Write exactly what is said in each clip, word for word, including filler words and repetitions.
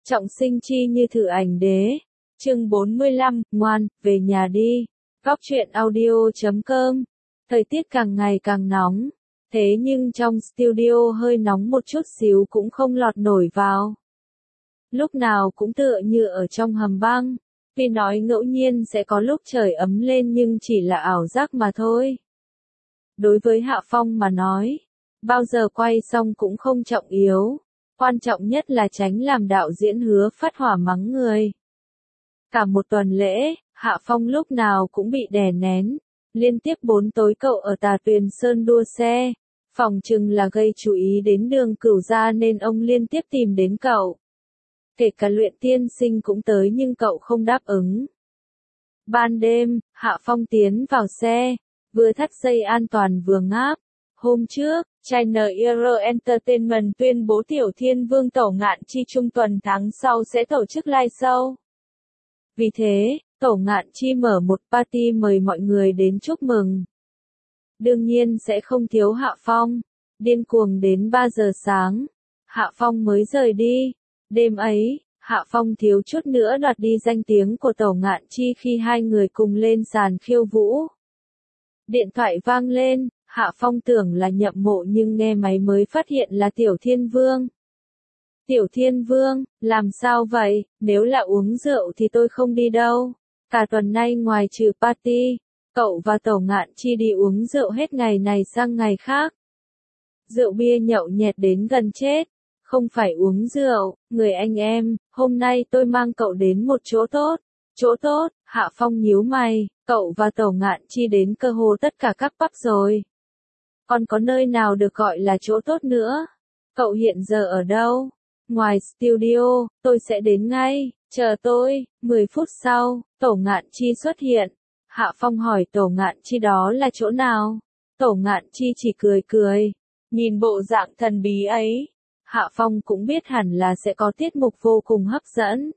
Trọng sinh chi như thử ảnh đế. Chương bốn mươi lăm, ngoan, về nhà đi. Góc truyện audio chấm com. Thời tiết càng ngày càng nóng. Thế nhưng trong studio hơi nóng một chút xíu cũng không lọt nổi vào. Lúc nào cũng tựa như ở trong hầm băng. Vì nói ngẫu nhiên sẽ có lúc trời ấm lên nhưng chỉ là ảo giác mà thôi. Đối với Hạ Phong mà nói, bao giờ quay xong cũng không trọng yếu. Quan trọng nhất là tránh làm đạo diễn Hứa phát hỏa mắng người. Cả một tuần lễ, Hạ Phong lúc nào cũng bị đè nén. Liên tiếp bốn tối cậu ở Tà Tuyền Sơn đua xe. Phòng chừng là gây chú ý đến Đường Cửu gia nên ông liên tiếp tìm đến cậu. Kể cả Luyện tiên sinh cũng tới nhưng cậu không đáp ứng. Ban đêm, Hạ Phong tiến vào xe, vừa thắt dây an toàn vừa ngáp. Hôm trước, China Era Entertainment tuyên bố Tiểu Thiên Vương Tổ Ngạn Chi trung tuần tháng sau sẽ tổ chức live show. Vì thế, Tổ Ngạn Chi mở một party mời mọi người đến chúc mừng. Đương nhiên sẽ không thiếu Hạ Phong. Điên cuồng đến ba giờ sáng, Hạ Phong mới rời đi. Đêm ấy, Hạ Phong thiếu chút nữa đoạt đi danh tiếng của Tổ Ngạn Chi khi hai người cùng lên sàn khiêu vũ. Điện thoại vang lên, Hạ Phong tưởng là Nhậm Mộ nhưng nghe máy mới phát hiện là Tiểu Thiên Vương. Tiểu Thiên Vương, làm sao vậy, nếu là uống rượu thì tôi không đi đâu. Cả tuần nay ngoài trừ party, cậu và Tổ Ngạn Chi đi uống rượu hết ngày này sang ngày khác. Rượu bia nhậu nhẹt đến gần chết. Không phải uống rượu, người anh em, hôm nay tôi mang cậu đến một chỗ tốt. Chỗ tốt, Hạ Phong nhíu mày, cậu và Tổ Ngạn Chi đến cơ hồ tất cả các pub rồi. Còn có nơi nào được gọi là chỗ tốt nữa? Cậu hiện giờ ở đâu? Ngoài studio, tôi sẽ đến ngay, chờ tôi. mười phút sau, Tổ Ngạn Chi xuất hiện. Hạ Phong hỏi Tổ Ngạn Chi đó là chỗ nào? Tổ Ngạn Chi chỉ cười cười. Nhìn bộ dạng thần bí ấy, Hạ Phong cũng biết hẳn là sẽ có tiết mục vô cùng hấp dẫn.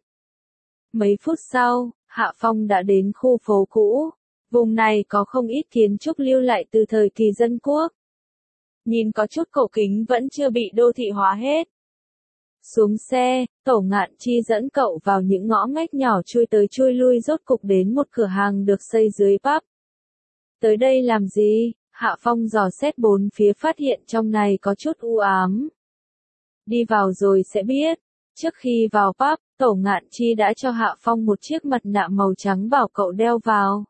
Mấy phút sau, Hạ Phong đã đến khu phố cũ. Vùng này có không ít kiến trúc lưu lại từ thời kỳ dân quốc. Nhìn có chút cổ kính vẫn chưa bị đô thị hóa hết. Xuống xe, Tổ Ngạn Chi dẫn cậu vào những ngõ ngách nhỏ chui tới chui lui rốt cục đến một cửa hàng được xây dưới pub. Tới đây làm gì? Hạ Phong dò xét bốn phía phát hiện trong này có chút u ám. Đi vào rồi sẽ biết. Trước khi vào pub, Tổ Ngạn Chi đã cho Hạ Phong một chiếc mặt nạ màu trắng bảo cậu đeo vào.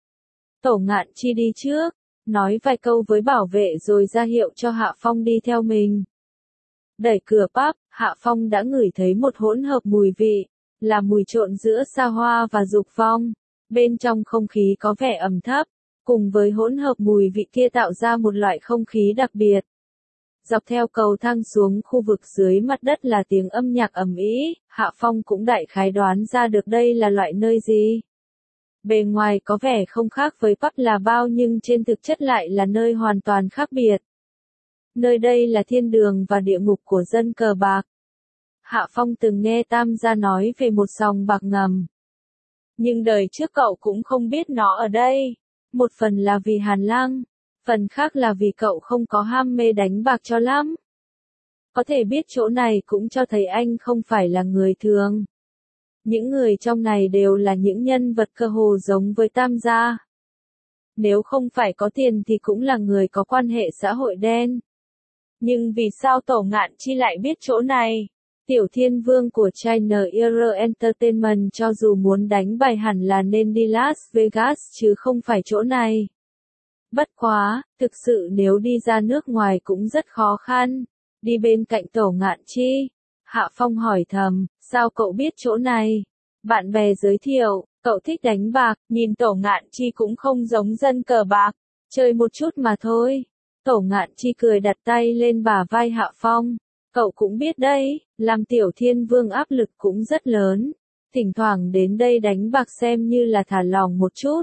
Tổ Ngạn Chi đi trước, nói vài câu với bảo vệ rồi ra hiệu cho Hạ Phong đi theo mình. Đẩy cửa pub, Hạ Phong đã ngửi thấy một hỗn hợp mùi vị, là mùi trộn giữa xa hoa và dục vong. Bên trong không khí có vẻ ẩm thấp, cùng với hỗn hợp mùi vị kia tạo ra một loại không khí đặc biệt. Dọc theo cầu thang xuống khu vực dưới mặt đất là tiếng âm nhạc ầm ĩ, Hạ Phong cũng đại khái đoán ra được đây là loại nơi gì. Bề ngoài có vẻ không khác với pub là bao nhưng trên thực chất lại là nơi hoàn toàn khác biệt. Nơi đây là thiên đường và địa ngục của dân cờ bạc. Hạ Phong từng nghe Tam gia nói về một sòng bạc ngầm. Nhưng đời trước cậu cũng không biết nó ở đây. Một phần là vì Hàn Lăng, phần khác là vì cậu không có ham mê đánh bạc cho lắm. Có thể biết chỗ này cũng cho thấy anh không phải là người thường. Những người trong này đều là những nhân vật cơ hồ giống với Tam gia. Nếu không phải có tiền thì cũng là người có quan hệ xã hội đen. Nhưng vì sao Tổ Ngạn Chi lại biết chỗ này? Tiểu Thiên Vương của China Era Entertainment cho dù muốn đánh bài hẳn là nên đi Las Vegas chứ không phải chỗ này. Bất quá, thực sự nếu đi ra nước ngoài cũng rất khó khăn. Đi bên cạnh Tổ Ngạn Chi. Hạ Phong hỏi thầm, sao cậu biết chỗ này? Bạn bè giới thiệu, cậu thích đánh bạc, nhìn Tổ Ngạn Chi cũng không giống dân cờ bạc. Chơi một chút mà thôi. Tổ Ngạn Chi cười đặt tay lên bả vai Hạ Phong. Cậu cũng biết đấy, làm Tiểu Thiên Vương áp lực cũng rất lớn. Thỉnh thoảng đến đây đánh bạc xem như là thả lỏng một chút.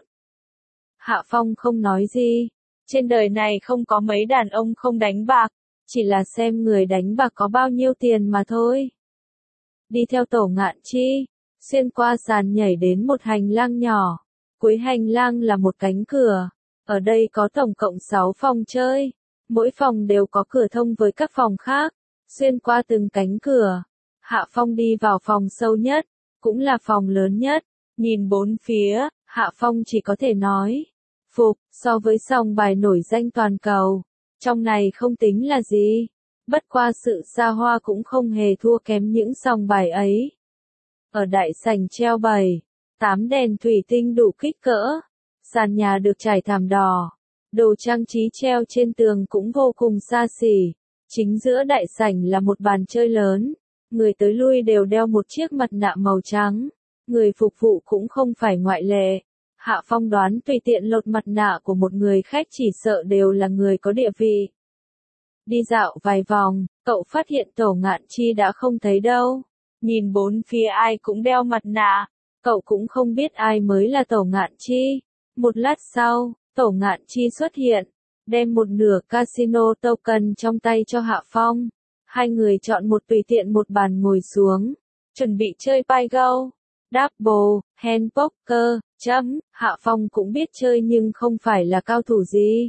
Hạ Phong không nói gì. Trên đời này không có mấy đàn ông không đánh bạc. Chỉ là xem người đánh bạc có bao nhiêu tiền mà thôi. Đi theo Tổ Ngạn Chi, xuyên qua sàn nhảy đến một hành lang nhỏ. Cuối hành lang là một cánh cửa. Ở đây có tổng cộng sáu phòng chơi. Mỗi phòng đều có cửa thông với các phòng khác. Xuyên qua từng cánh cửa, Hạ Phong đi vào phòng sâu nhất, cũng là phòng lớn nhất, nhìn bốn phía, Hạ Phong chỉ có thể nói, phục, so với sòng bài nổi danh toàn cầu, trong này không tính là gì, bất qua sự xa hoa cũng không hề thua kém những sòng bài ấy. Ở đại sảnh treo bày, tám đèn thủy tinh đủ kích cỡ, sàn nhà được trải thảm đỏ, đồ trang trí treo trên tường cũng vô cùng xa xỉ, chính giữa đại sảnh là một bàn chơi lớn, người tới lui đều đeo một chiếc mặt nạ màu trắng, người phục vụ cũng không phải ngoại lệ. Hạ Phong đoán tùy tiện lột mặt nạ của một người khách chỉ sợ đều là người có địa vị. Đi dạo vài vòng, cậu phát hiện Tổ Ngạn Chi đã không thấy đâu. Nhìn bốn phía ai cũng đeo mặt nạ, cậu cũng không biết ai mới là Tổ Ngạn Chi. Một lát sau, Tổ Ngạn Chi xuất hiện, đem một nửa casino token trong tay cho Hạ Phong. Hai người chọn một tùy tiện một bàn ngồi xuống, chuẩn bị chơi Pygo, Double, Hand Poker, chấm, Hạ Phong cũng biết chơi nhưng không phải là cao thủ gì.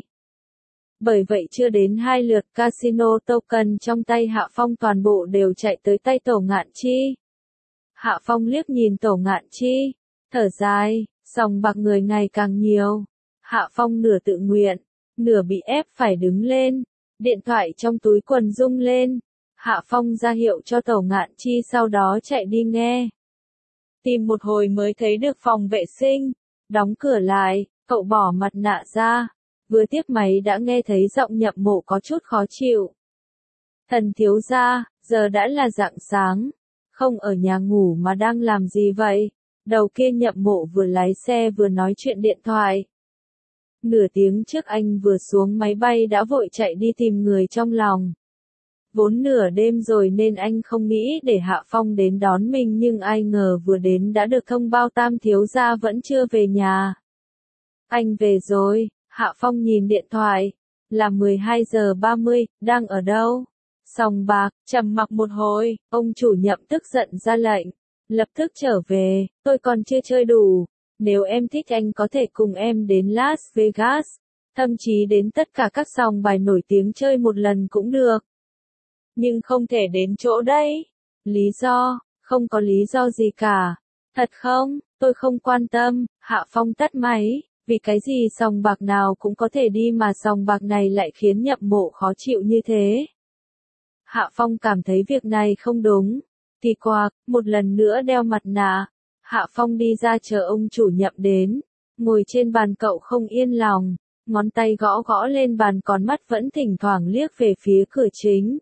Bởi vậy chưa đến hai lượt casino token trong tay Hạ Phong toàn bộ đều chạy tới tay Tổ Ngạn Chi. Hạ Phong liếc nhìn Tổ Ngạn Chi, thở dài, sòng bạc người ngày càng nhiều. Hạ Phong nửa tự nguyện, nửa bị ép phải đứng lên, điện thoại trong túi quần rung lên. Hạ Phong ra hiệu cho Tổ Ngạn Chi sau đó chạy đi nghe. Tìm một hồi mới thấy được phòng vệ sinh, đóng cửa lại, cậu bỏ mặt nạ ra, vừa tiếp máy đã nghe thấy giọng Nhậm Mộ có chút khó chịu. Thần thiếu gia, giờ đã là rạng sáng, không ở nhà ngủ mà đang làm gì vậy? Đầu kia Nhậm Mộ vừa lái xe vừa nói chuyện điện thoại. Nửa tiếng trước anh vừa xuống máy bay đã vội chạy đi tìm người trong lòng. Vốn nửa đêm rồi nên anh không nghĩ để Hạ Phong đến đón mình nhưng ai ngờ vừa đến đã được thông báo Tam thiếu gia vẫn chưa về nhà. Anh về rồi, Hạ Phong nhìn điện thoại, là mười hai giờ ba mươi, đang ở đâu? Sòng bạc, trầm mặc một hồi, ông chủ Nhậm tức giận ra lệnh, lập tức trở về, tôi còn chưa chơi đủ, nếu em thích anh có thể cùng em đến Las Vegas, thậm chí đến tất cả các sòng bài nổi tiếng chơi một lần cũng được. Nhưng không thể đến chỗ đấy. Lý do, không có lý do gì cả. Thật không, tôi không quan tâm. Hạ Phong tắt máy, vì cái gì sòng bạc nào cũng có thể đi mà sòng bạc này lại khiến Nhậm Mộ khó chịu như thế. Hạ Phong cảm thấy việc này không đúng. Thì qua, một lần nữa đeo mặt nạ. Hạ Phong đi ra chờ ông chủ Nhậm đến. Ngồi trên bàn cậu không yên lòng, ngón tay gõ gõ lên bàn còn mắt vẫn thỉnh thoảng liếc về phía cửa chính.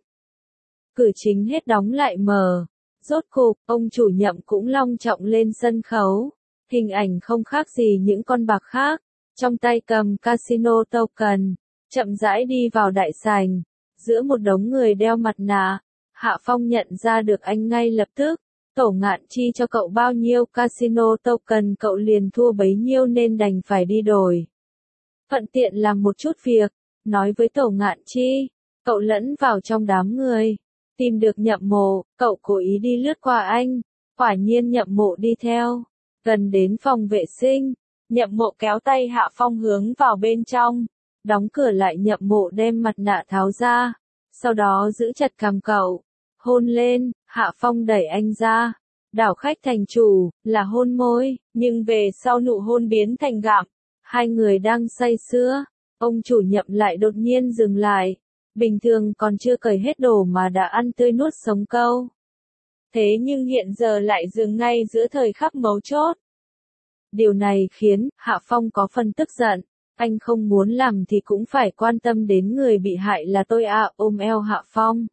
Cửa chính hết đóng lại mở. Rốt cục, ông chủ Nhậm cũng long trọng lên sân khấu. Hình ảnh không khác gì những con bạc khác. Trong tay cầm casino token. Chậm rãi đi vào đại sảnh. Giữa một đống người đeo mặt nạ. Hạ Phong nhận ra được anh ngay lập tức. Tổ Ngạn Chi cho cậu bao nhiêu casino token cậu liền thua bấy nhiêu nên đành phải đi đổi. Thuận tiện làm một chút việc. Nói với Tổ Ngạn Chi. Cậu lẫn vào trong đám người. Tìm được Nhậm Mộ, cậu cố ý đi lướt qua anh, quả nhiên Nhậm Mộ đi theo. Gần đến phòng vệ sinh, Nhậm Mộ kéo tay Hạ Phong hướng vào bên trong, đóng cửa lại. Nhậm Mộ đem mặt nạ tháo ra, sau đó giữ chặt cằm cậu, hôn lên. Hạ Phong đẩy anh ra, đảo khách thành chủ, là hôn môi, nhưng về sau nụ hôn biến thành gặm. Hai người đang say sưa, ông chủ Nhậm lại đột nhiên dừng lại. Bình thường còn chưa cởi hết đồ mà đã ăn tươi nuốt sống câu. Thế nhưng hiện giờ lại dừng ngay giữa thời khắc mấu chốt. Điều này khiến Hạ Phong có phần tức giận. Anh không muốn làm thì cũng phải quan tâm đến người bị hại là tôi à, ôm eo Hạ Phong.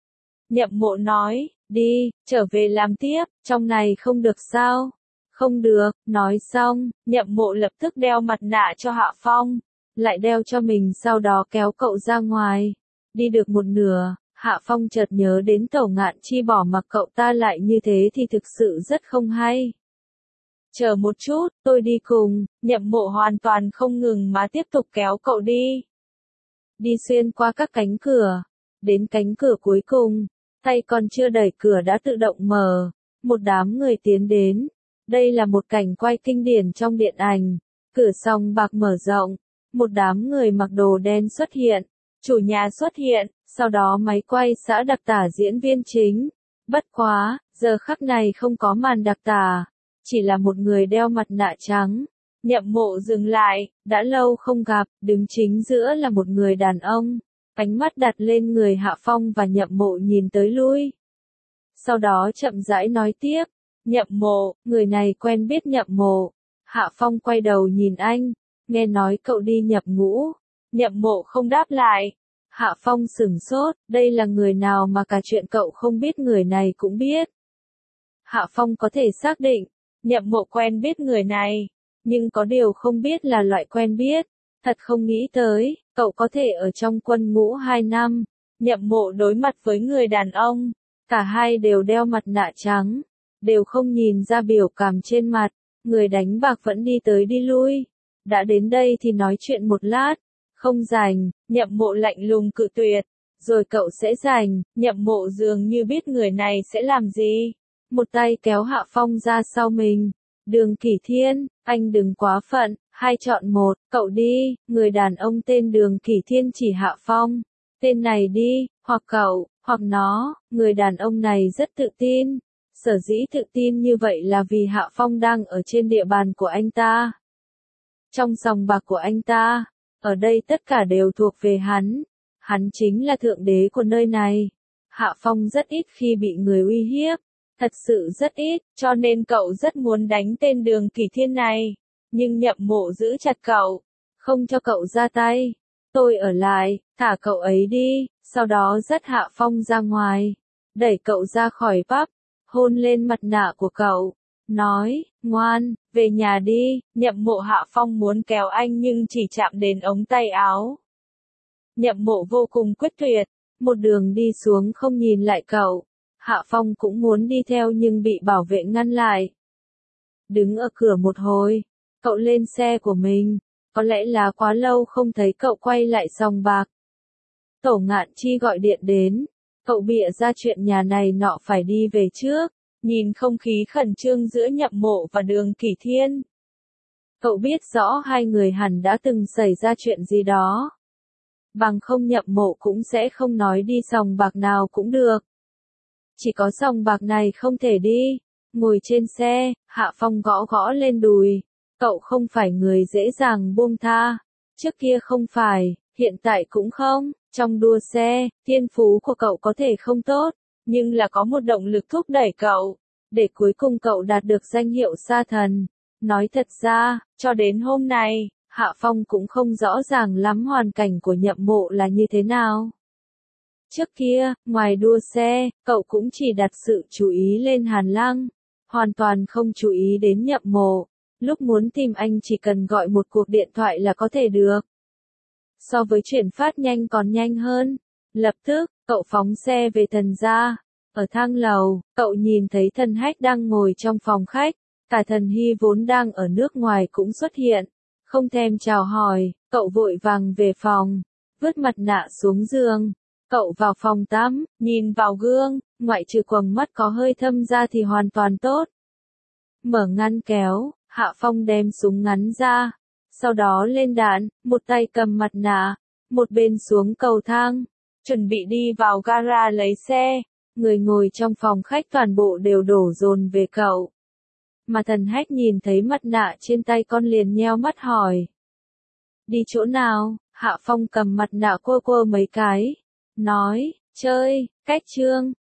Nhậm Mộ nói, đi, trở về làm tiếp, trong này không được sao? Không được, nói xong, Nhậm Mộ lập tức đeo mặt nạ cho Hạ Phong, lại đeo cho mình sau đó kéo cậu ra ngoài. Đi được một nửa, Hạ Phong chợt nhớ đến Tổ Ngạn Chi bỏ mặc cậu ta lại như thế thì thực sự rất không hay. Chờ một chút, tôi đi cùng. Nhậm Mộ hoàn toàn không ngừng mà tiếp tục kéo cậu đi. Đi xuyên qua các cánh cửa, đến cánh cửa cuối cùng, tay còn chưa đẩy cửa đã tự động mở, một đám người tiến đến. Đây là một cảnh quay kinh điển trong điện ảnh, cửa sòng bạc mở rộng, một đám người mặc đồ đen xuất hiện. Chủ nhà xuất hiện, sau đó máy quay xã đặc tả diễn viên chính. Bất quá, Giờ khắc này không có màn đặc tả, chỉ là một người đeo mặt nạ trắng. Nhậm Mộ dừng lại, đã lâu không gặp, đứng chính giữa là một người đàn ông. Ánh mắt đặt lên người Hạ Phong và Nhậm Mộ nhìn tới lui. Sau đó chậm rãi nói tiếp, Nhậm Mộ, người này quen biết Nhậm Mộ. Hạ Phong quay đầu nhìn anh, nghe nói cậu đi nhập ngũ. Nhậm Mộ không đáp lại. Hạ Phong sửng sốt, đây là người nào mà cả chuyện cậu không biết người này cũng biết. Hạ Phong có thể xác định, Nhậm Mộ quen biết người này, nhưng có điều không biết là loại quen biết. Thật không nghĩ tới, cậu có thể ở trong quân ngũ hai năm. Nhậm Mộ đối mặt với người đàn ông, cả hai đều đeo mặt nạ trắng, đều không nhìn ra biểu cảm trên mặt. Người đánh bạc vẫn đi tới đi lui. Đã đến đây thì nói chuyện một lát. Không rảnh, Nhậm Mộ lạnh lùng cự tuyệt. Rồi cậu sẽ rảnh. Nhậm Mộ dường như biết người này sẽ làm gì. Một tay kéo Hạ Phong ra sau mình. Đường Kỷ Thiên, anh đừng quá phận, hai chọn một, cậu đi. Người đàn ông tên Đường Kỷ Thiên chỉ Hạ Phong. Tên này đi, hoặc cậu, hoặc nó. Người đàn ông này rất tự tin. Sở dĩ tự tin như vậy là vì Hạ Phong đang ở trên địa bàn của anh ta. Trong sòng bạc của anh ta, ở đây tất cả đều thuộc về hắn. Hắn chính là thượng đế của nơi này. Hạ Phong rất ít khi bị người uy hiếp. Thật sự rất ít, cho nên cậu rất muốn đánh tên Đường Kỷ Thiên này. Nhưng Nhậm Mộ giữ chặt cậu, không cho cậu ra tay. Tôi ở lại, thả cậu ấy đi, sau đó dắt Hạ Phong ra ngoài. Đẩy cậu ra khỏi pub, hôn lên mặt nạ của cậu. Nói, ngoan, về nhà đi. Nhậm Mộ Hạ Phong muốn kéo anh nhưng chỉ chạm đến ống tay áo. Nhậm Mộ vô cùng quyết tuyệt, một đường đi xuống không nhìn lại cậu. Hạ Phong cũng muốn đi theo nhưng bị bảo vệ ngăn lại. Đứng ở cửa một hồi, cậu lên xe của mình, có lẽ là quá lâu không thấy cậu quay lại sòng bạc. Tổ Ngạn Chi gọi điện đến, cậu bịa ra chuyện nhà này nọ phải đi về trước, nhìn không khí khẩn trương giữa Nhậm Mộ và Đường Kỷ Thiên. Cậu biết rõ hai người hẳn đã từng xảy ra chuyện gì đó. Bằng không Nhậm Mộ cũng sẽ không nói đi sòng bạc nào cũng được. Chỉ có sòng bạc này không thể đi. Ngồi trên xe, Hạ Phong gõ gõ lên đùi. Cậu không phải người dễ dàng buông tha. Trước kia không phải, hiện tại cũng không. Trong đua xe, thiên phú của cậu có thể không tốt, nhưng là có một động lực thúc đẩy cậu, để cuối cùng cậu đạt được danh hiệu sa thần. Nói thật ra, cho đến hôm nay, Hạ Phong cũng không rõ ràng lắm hoàn cảnh của Nhậm Mộ là như thế nào. Trước kia, ngoài đua xe, cậu cũng chỉ đặt sự chú ý lên Hàn Lăng, hoàn toàn không chú ý đến Nhậm Mộ. Lúc muốn tìm anh chỉ cần gọi một cuộc điện thoại là có thể được. So với chuyển phát nhanh còn nhanh hơn. Lập tức, cậu phóng xe về Thần gia. Ở thang lầu, cậu nhìn thấy Thần Hách đang ngồi trong phòng khách. Cả Thần Hy vốn đang ở nước ngoài cũng xuất hiện. Không thèm chào hỏi, cậu vội vàng về phòng, vứt mặt nạ xuống giường. Cậu vào phòng tắm, nhìn vào gương, ngoại trừ quầng mắt có hơi thâm ra thì hoàn toàn tốt. Mở ngăn kéo, Hạ Phong đem súng ngắn ra. Sau đó lên đạn, một tay cầm mặt nạ, một bên xuống cầu thang, chuẩn bị đi vào gara lấy xe. Người ngồi trong phòng khách toàn bộ đều đổ dồn về cậu. Mà Thần Hách nhìn thấy mặt nạ trên tay con liền nheo mắt hỏi. Đi chỗ nào? Hạ Phong cầm mặt nạ quơ quơ mấy cái. Nói, chơi, cách trương,